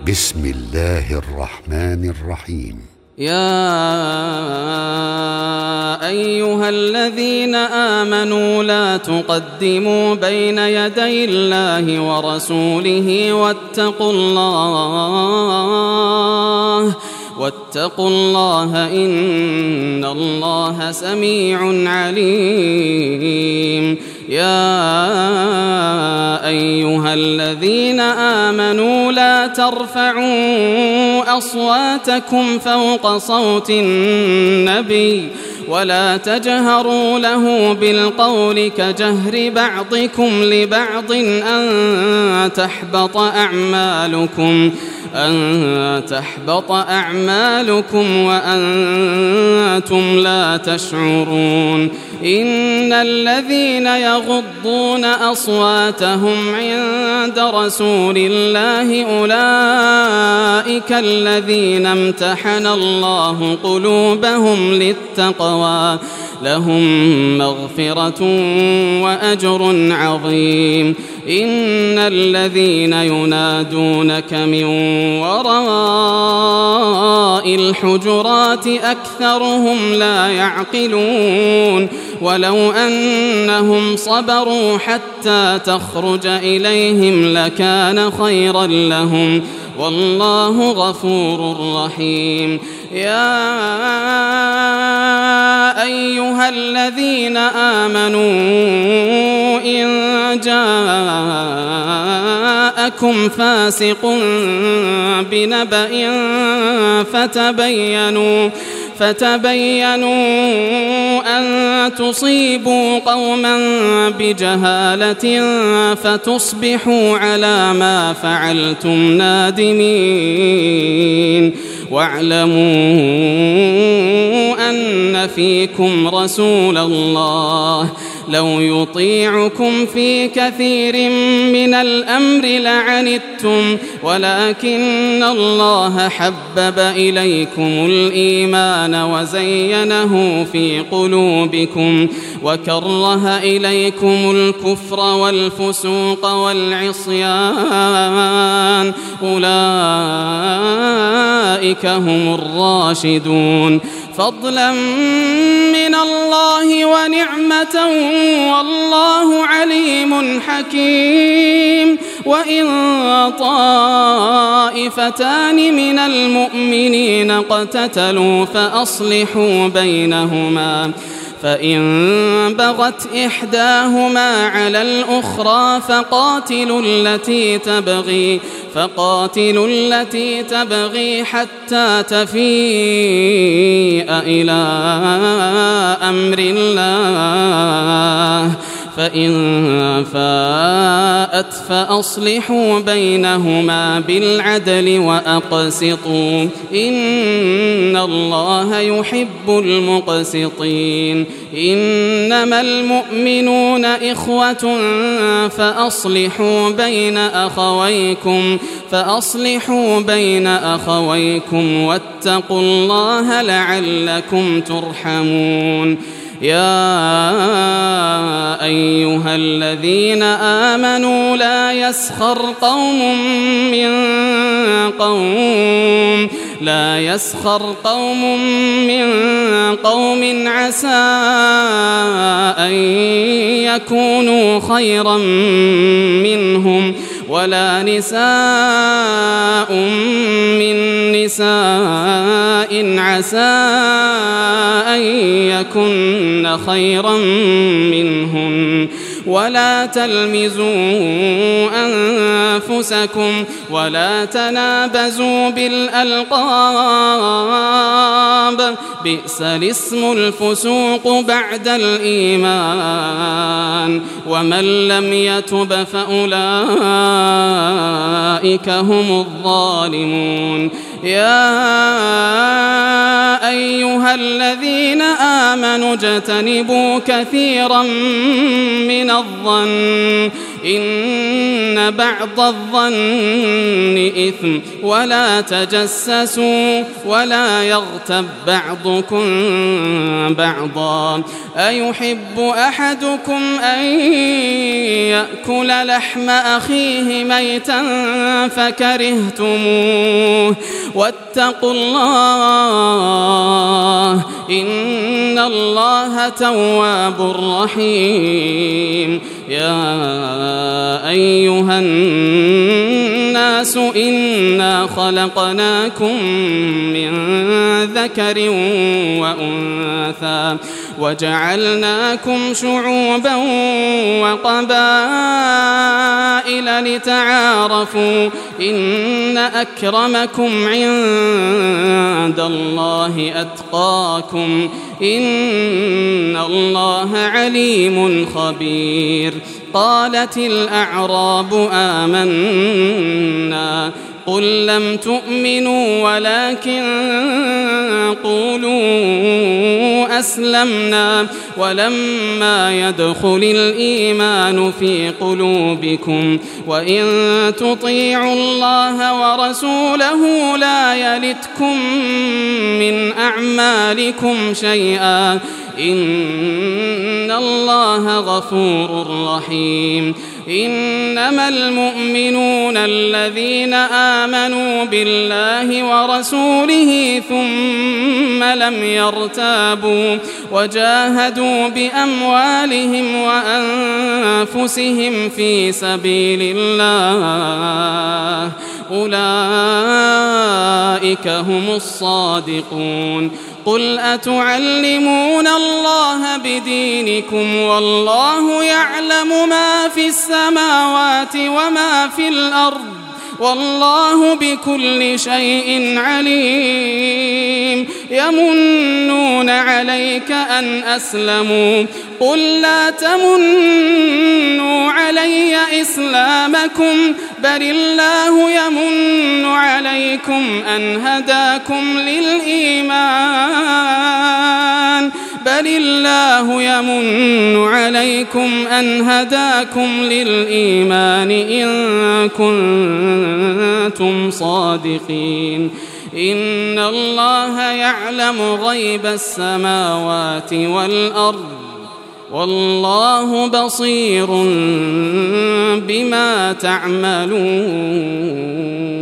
بسم الله الرحمن الرحيم. يا أيها الذين آمنوا لا تقدموا بين يدي الله ورسوله واتقوا الله إن الله سميع عليم. يا أيها الذين آمنوا لا ترفعوا أصواتكم فوق صوت النبي ولا تجهروا له بالقول كجهر بعضكم لبعض أن تحبط أعمالكم وأنتم لا تشعرون. إن الذين يغضون أصواتهم عند رسول الله أولئك الذين امتحن الله قلوبهم للتقوى لهم مغفرة وأجر عظيم. إن الذين ينادونك من وراء الحجرات أكثرهم لا يعقلون. ولو أنهم صبروا حتى تخرج إليهم لكان خيرا لهم والله غفور رحيم. يا أيها الذين آمنوا إن جاءكم فاسق بنبأ فتبينوا أن تصيبوا قوما بجهالة فتصبحوا على ما فعلتم نادمين. واعلموا أن فيكم رسول الله لو يطيعكم في كثير من الأمر لعنتم ولكن الله حبب إليكم الإيمان وزينه في قلوبكم وكره إليكم الكفر والفسوق والعصيان أولئك هم الراشدون فضلا من الله ونعمة والله عليم حكيم. وإن طائفتان من المؤمنين اقتتلوا فأصلحوا بينهما فإن بغت إحداهما على الأخرى فقاتلوا التي تبغي حتى تفيء إلى أمر الله فإن فاءت فأصلحوا بينهما بالعدل وأقسطوا إن الله يحب المقسطين. إنما المؤمنون إخوة فأصلحوا بين أخويكم واتقوا الله لعلكم ترحمون. يا أيها الذين آمنوا لا يسخر قوم من قوم عسى أن يكونوا خيرا منهم ولا نساء من نساء عسى أن يكن خيرا منهن ولا تلمزوا أنفسكم ولا تنابزوا بالألقاب بئس الاسم الفسوق بعد الإيمان ومن لم يتب فأولئك هم الظالمون. يا أيها الذين آمنوا اجتنبوا كثيرا من الظن إن بعض الظن إثم ولا تجسسوا ولا يغتب بعضكم بعضا أيحب أحدكم أن يأكل لحم أخيه ميتا فكرهتموه واتقوا الله إن الله تواب رحيم يا أيها الناس إنا خلقناكم من ذكر وأنثى وجعلناكم شعوبا وقبائل لتعارفوا إن أكرمكم عند الله أتقاكم إن الله عليم خبير قالت الأعراب آمنا قل لم تؤمنوا ولكن قولوا أسلمنا ولما يدخل الإيمان في قلوبكم وإن تطيعوا الله ورسوله لا يلتكم من أعمالكم شيئا إن الله غفور رحيم إنما المؤمنون الذين آمنوا بالله ورسوله ثم لم يرتابوا وجاهدوا بأموالهم وأنفسهم في سبيل الله أولئك هم الصادقون قل أتعلمون الله بدينكم والله يعلم ما في السماوات وما في الأرض والله بكل شيء عليم يمنون عليك أن أسلموا قل لا تمنوا علي إسلامكم بل الله يمن عليكم أن هداكم للإيمان بل الله يمن عليكم أن هداكم للإيمان إن كنتم صادقين إن الله يعلم غيب السماوات والأرض والله بصير بما تعملون